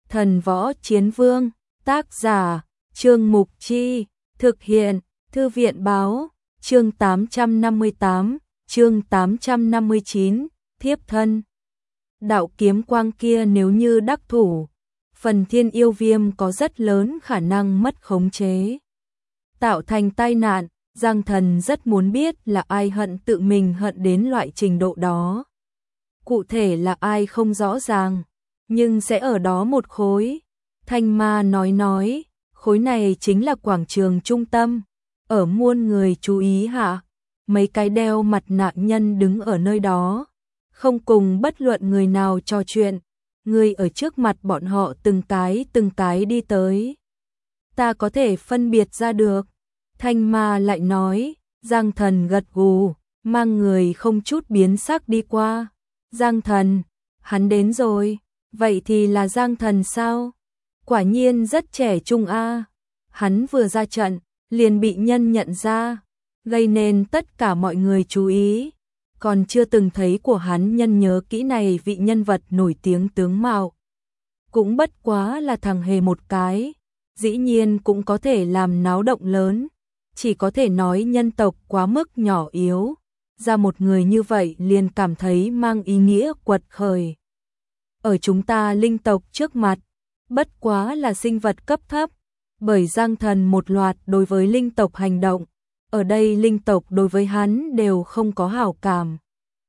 Thần Võ Chiến Vương, tác giả, Trương Mục Chi, thực hiện, Thư viện Báo, chương 858, chương 859, thiếp thân. Đạo kiếm quang kia nếu như đắc thủ, phần Thiên Yêu Viêm có rất lớn khả năng mất khống chế, tạo thành tai nạn. Giang Thần rất muốn biết là ai hận tự mình hận đến loại trình độ đó. Cụ thể là ai không rõ ràng, nhưng sẽ ở đó một khối. Thanh Ma nói, khối này chính là quảng trường trung tâm, ở muôn người chú ý hạ, mấy cái đeo mặt nạ nhân đứng ở nơi đó, không cùng bất luận người nào trò chuyện, người ở trước mặt bọn họ từng cái đi tới. Ta có thể phân biệt ra được. Thanh Ma lại nói. Giang Thần gật gù, mang người không chút biến sắc đi qua. Giang Thần, hắn đến rồi, vậy thì là Giang Thần sao? Quả nhiên rất trẻ trung a. Hắn vừa ra trận, liền bị nhân nhận ra, gây nên tất cả mọi người chú ý. Còn chưa từng thấy của hắn nhân nhớ kỹ này vị nhân vật nổi tiếng tướng mạo. Cũng bất quá là thằng hề một cái, dĩ nhiên cũng có thể làm náo động lớn. Chỉ có thể nói nhân tộc quá mức nhỏ yếu, ra một người như vậy liền cảm thấy mang ý nghĩa quật khởi. Ở chúng ta linh tộc trước mặt, bất quá là sinh vật cấp thấp, bởi Giang Thần một loạt đối với linh tộc hành động, ở đây linh tộc đối với hắn đều không có hảo cảm.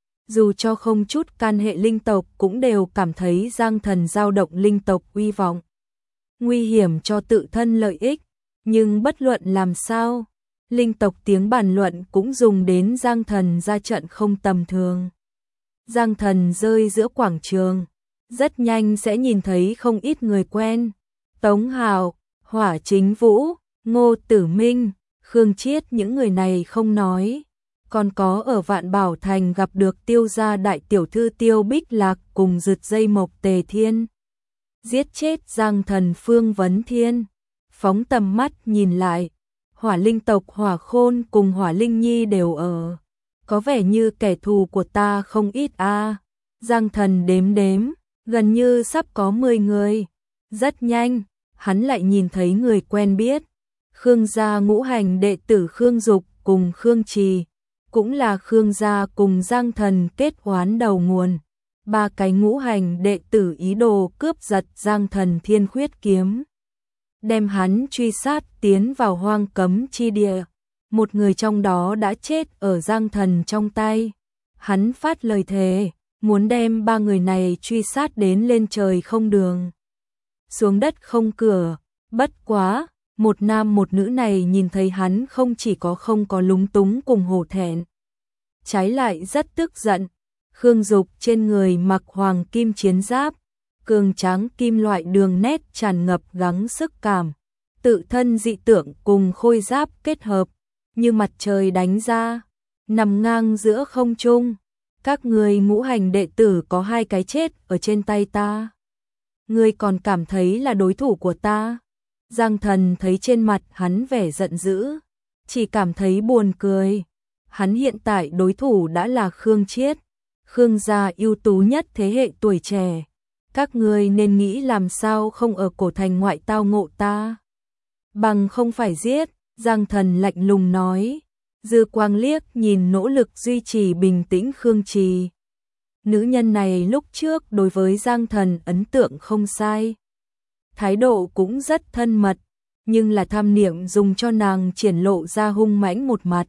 Dù cho không chút can hệ linh tộc cũng đều cảm thấy Giang Thần dao động linh tộc uy vọng, nguy hiểm cho tự thân lợi ích, nhưng bất luận làm sao, linh tộc tiếng bàn luận cũng dùng đến Giang Thần ra trận không tầm thường. Giang Thần rơi giữa quảng trường, rất nhanh sẽ nhìn thấy không ít người quen. Tống Hào, Hỏa Chính Vũ, Ngô Tử Minh, Khương Chiết, những người này không nói. Còn có ở Vạn Bảo Thành gặp được Tiêu gia đại tiểu thư Tiêu Bích Lạc cùng rực dây mộc Tề Thiên. Giết chết Giang Thần Phương Vấn Thiên. Phóng tầm mắt nhìn lại, Hỏa linh tộc Hỏa Khôn cùng Hỏa Linh Nhi đều ở. Có vẻ như kẻ thù của ta không ít a. Giang Thần đếm, gần như sắp có 10 người. Rất nhanh, hắn lại nhìn thấy người quen biết. Khương gia ngũ hành đệ tử Khương Dục cùng Khương Trì, cũng là Khương gia cùng Giang Thần kết oán đầu nguồn. Ba cái ngũ hành đệ tử ý đồ cướp giật Giang Thần Thiên Khuyết kiếm, đem hắn truy sát tiến vào hoang cấm chi địa. Một người trong đó đã chết ở Giang Thần trong tay. Hắn phát lời thề, muốn đem ba người này truy sát đến lên trời không đường, xuống đất không cửa. Bất quá, một nam một nữ này nhìn thấy hắn không chỉ không có lúng túng cùng hổ thẹn, trái lại rất tức giận. Khương Dục trên người mặc hoàng kim chiến giáp, cường tráng kim loại đường nét tràn ngập gắng sức cảm, tự thân dị tượng cùng khôi giáp kết hợp, như mặt trời đánh ra, nằm ngang giữa không trung. Các người ngũ hành đệ tử có 2 cái chết ở trên tay ta, ngươi còn cảm thấy là đối thủ của ta? Giang Thần thấy trên mặt hắn vẻ giận dữ, chỉ cảm thấy buồn cười. Hắn hiện tại đối thủ đã là Khương Chiết, Khương gia ưu tú nhất thế hệ tuổi trẻ. Các ngươi nên nghĩ làm sao không ở cổ thành ngoại tao ngộ ta, bằng không phải giết. Giang Thần lạnh lùng nói, dư quang liếc nhìn nỗ lực duy trì bình tĩnh Khương Trì. Nữ nhân này lúc trước đối với Giang Thần ấn tượng không sai, thái độ cũng rất thân mật, nhưng là tham niệm dùng cho nàng triển lộ ra hung mãnh một mặt.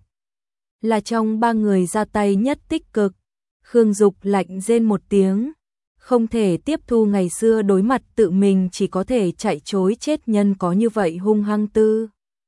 Là trong 3 người ra tay nhất tích cực. Khương Dục lạnh rên một tiếng, không thể tiếp thu ngày xưa đối mặt tự mình chỉ có thể chạy chối chết nhân có như vậy hung hăng tư.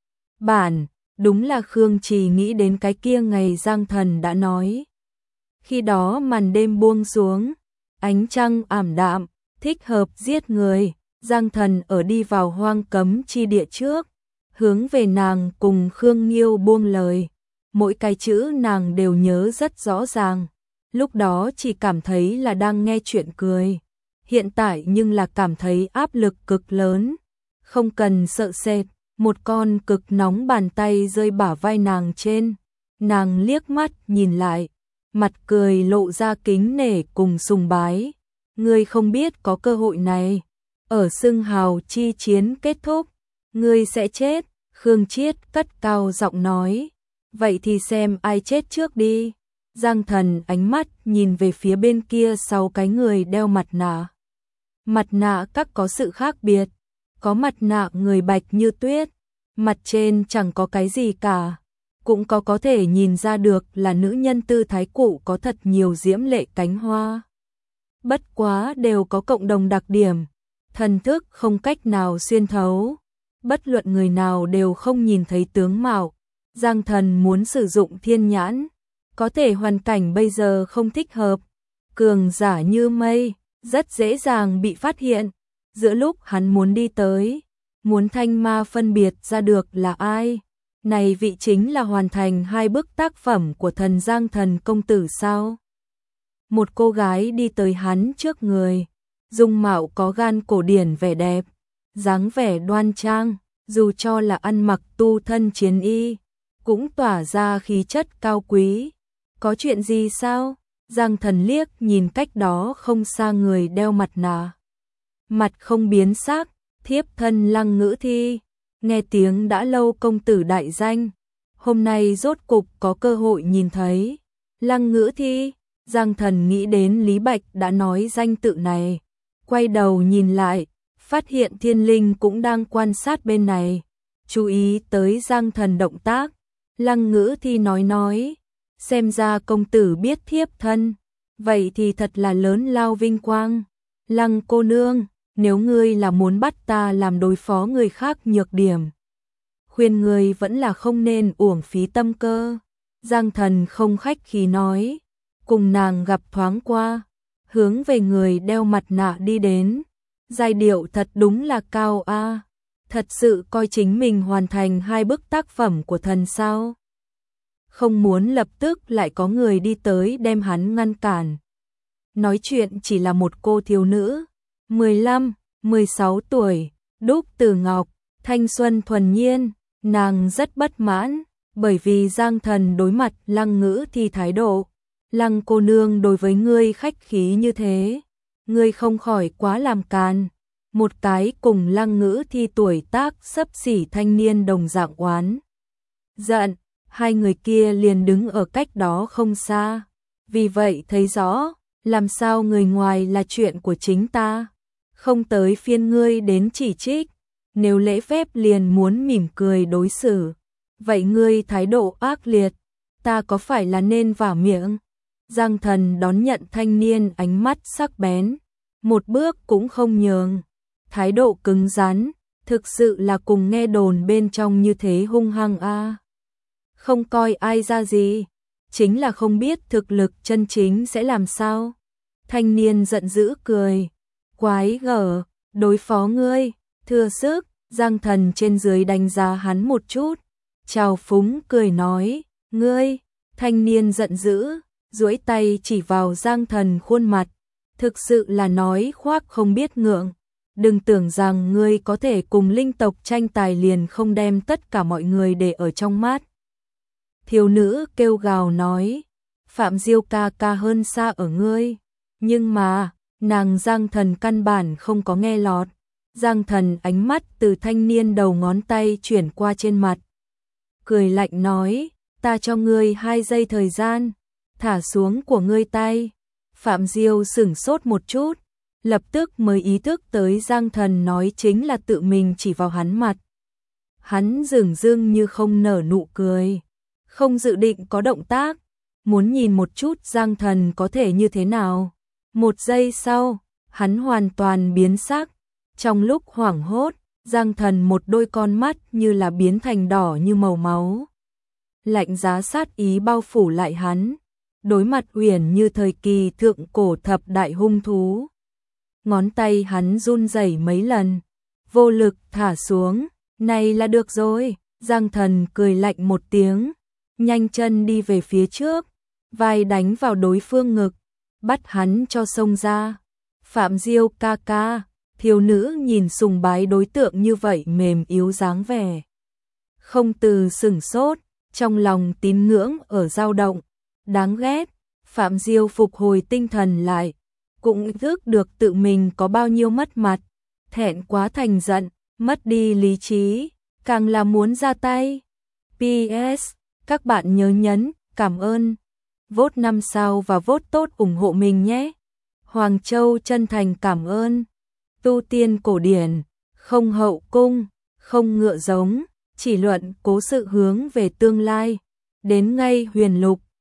Bản, đúng là Khương Trì nghĩ đến cái kia ngày Giang Thần đã nói. Khi đó màn đêm buông xuống, ánh trăng ảm đạm, thích hợp giết người. Giang Thần ở đi vào hoang cấm chi địa trước, hướng về nàng cùng Khương Nghiêu buông lời. Mỗi cái chữ nàng đều nhớ rất rõ ràng. Lúc đó chỉ cảm thấy là đang nghe chuyện cười, hiện tại nhưng là cảm thấy áp lực cực lớn. Không cần sợ sệt, một con cực nóng bàn tay rơi bả vai nàng trên. Nàng liếc mắt nhìn lại, mặt cười lộ ra kính nể cùng sùng bái. Ngươi không biết có cơ hội này, ở xưng hào chi chiến kết thúc, ngươi sẽ chết. Khương Triết cất cao giọng nói, vậy thì xem ai chết trước đi. Giang Thần ánh mắt nhìn về phía bên kia 6 cái người đeo mặt nạ. Mặt nạ các có sự khác biệt, có mặt nạ người bạch như tuyết, mặt trên chẳng có cái gì cả, cũng có thể nhìn ra được là nữ nhân tư thái cụ có thật nhiều diễm lệ cánh hoa. Bất quá đều có cộng đồng đặc điểm, thần thức không cách nào xuyên thấu, bất luận người nào đều không nhìn thấy tướng mạo. Giang Thần muốn sử dụng thiên nhãn, có thể hoàn cảnh bây giờ không thích hợp, cường giả như mây, rất dễ dàng bị phát hiện. Giữa lúc hắn muốn đi tới, muốn thanh ma phân biệt ra được là ai, này vị chính là hoàn thành 2 bức tác phẩm của thần Giang Thần công tử sao? Một cô gái đi tới hắn trước người, dung mạo có gan cổ điển vẻ đẹp, dáng vẻ đoan trang, dù cho là ăn mặc tu thân chiến y, cũng tỏa ra khí chất cao quý. Có chuyện gì sao? Giang Thần liếc nhìn cách đó không xa người đeo mặt nạ. Mặt không biến sắc, thiếp thân Lăng Ngữ Thi, nghe tiếng đã lâu công tử đại danh, hôm nay rốt cục có cơ hội nhìn thấy. Lăng Ngữ Thi, Giang Thần nghĩ đến Lý Bạch đã nói danh tự này, quay đầu nhìn lại, phát hiện Thiên Linh cũng đang quan sát bên này, chú ý tới Giang Thần động tác. Lăng Ngữ Thi nói, xem ra công tử biết thiếp thân, vậy thì thật là lớn lao vinh quang. Lăng cô nương, nếu ngươi là muốn bắt ta làm đối phó người khác nhược điểm, khuyên ngươi vẫn là không nên uổng phí tâm cơ. Giang Thần không khách khí nói, cùng nàng gặp thoáng qua, hướng về người đeo mặt nạ đi đến. Giai điệu thật đúng là cao a, thật sự coi chính mình hoàn thành 2 bức tác phẩm của thần sao? Không muốn lập tức lại có người đi tới đem hắn ngăn cản. Nói chuyện chỉ là một cô thiếu nữ, 15, 16 tuổi, đúc từ ngọc, thanh xuân thuần nhiên, nàng rất bất mãn, bởi vì Giang Thần đối mặt Lăng Ngữ Thi thái độ. Lăng cô nương đối với ngươi khách khí như thế, ngươi không khỏi quá làm càn. Một cái cùng Lăng Ngữ Thi tuổi tác xấp xỉ thanh niên đồng dạng oán giận, 2 người kia liền đứng ở cách đó không xa. Vì vậy thấy rõ, làm sao người ngoài là chuyện của chính ta, không tới phiên ngươi đến chỉ trích. Nếu lễ phép liền muốn mỉm cười đối xử, vậy ngươi thái độ ác liệt, ta có phải là nên vả miệng? Giang Thần đón nhận thanh niên ánh mắt sắc bén, một bước cũng không nhường, thái độ cứng rắn, thực sự là cùng nghe đồn bên trong như thế hung hăng a. Không coi ai ra gì, chính là không biết thực lực chân chính sẽ làm sao. Thanh niên giận dữ cười, quái gở, đối phó ngươi, thừa sức. Giang Thần trên dưới đánh giá hắn một chút, chào phúng cười nói, ngươi. Thanh niên giận dữ, duỗi tay chỉ vào Giang Thần khuôn mặt, thực sự là nói khoác không biết ngượng. Đừng tưởng rằng ngươi có thể cùng linh tộc tranh tài liền không đem tất cả mọi người để ở trong mắt. Thiếu nữ kêu gào nói, Phạm Diêu ca ca hơn xa ở ngươi, nhưng mà, nàng Giang Thần căn bản không có nghe lọt. Giang Thần ánh mắt từ thanh niên đầu ngón tay chuyển qua trên mặt, cười lạnh nói, ta cho ngươi 2 giây thời gian, thả xuống của ngươi tay. Phạm Diêu sửng sốt một chút, lập tức mới ý thức tới Giang Thần nói chính là tự mình chỉ vào hắn mặt. Hắn dửng dưng như không nở nụ cười, không dự định có động tác, muốn nhìn một chút Giang Thần có thể như thế nào. 1 giây sau, hắn hoàn toàn biến sắc, trong lúc hoảng hốt, Giang Thần một đôi con mắt như là biến thành đỏ như màu máu. Lạnh giá sát ý bao phủ lại hắn, đối mặt uyển như thời kỳ thượng cổ thập đại hung thú. Ngón tay hắn run rẩy mấy lần, vô lực thả xuống, này là được rồi. Giang Thần cười lạnh một tiếng, nhanh chân đi về phía trước, vai đánh vào đối phương ngực, bắt hắn cho xông ra. Phạm Diêu ca ca, thiếu nữ nhìn sùng bái đối tượng như vậy mềm yếu dáng vẻ, không từ sửng sốt, trong lòng tín ngưỡng ở dao động. Đáng ghét. Phạm Diêu phục hồi tinh thần lại, cũng ý thức được tự mình có bao nhiêu mất mặt, thẹn quá thành giận, mất đi lý trí, càng là muốn ra tay. PS, các bạn nhớ nhấn cảm ơn, vote 5 sao và vote tốt ủng hộ mình nhé. Hoàng Châu chân thành cảm ơn. Tu tiên cổ điển, không hậu cung, không ngựa giống, chỉ luận cố sự hướng về tương lai. Đến ngay huyền lục,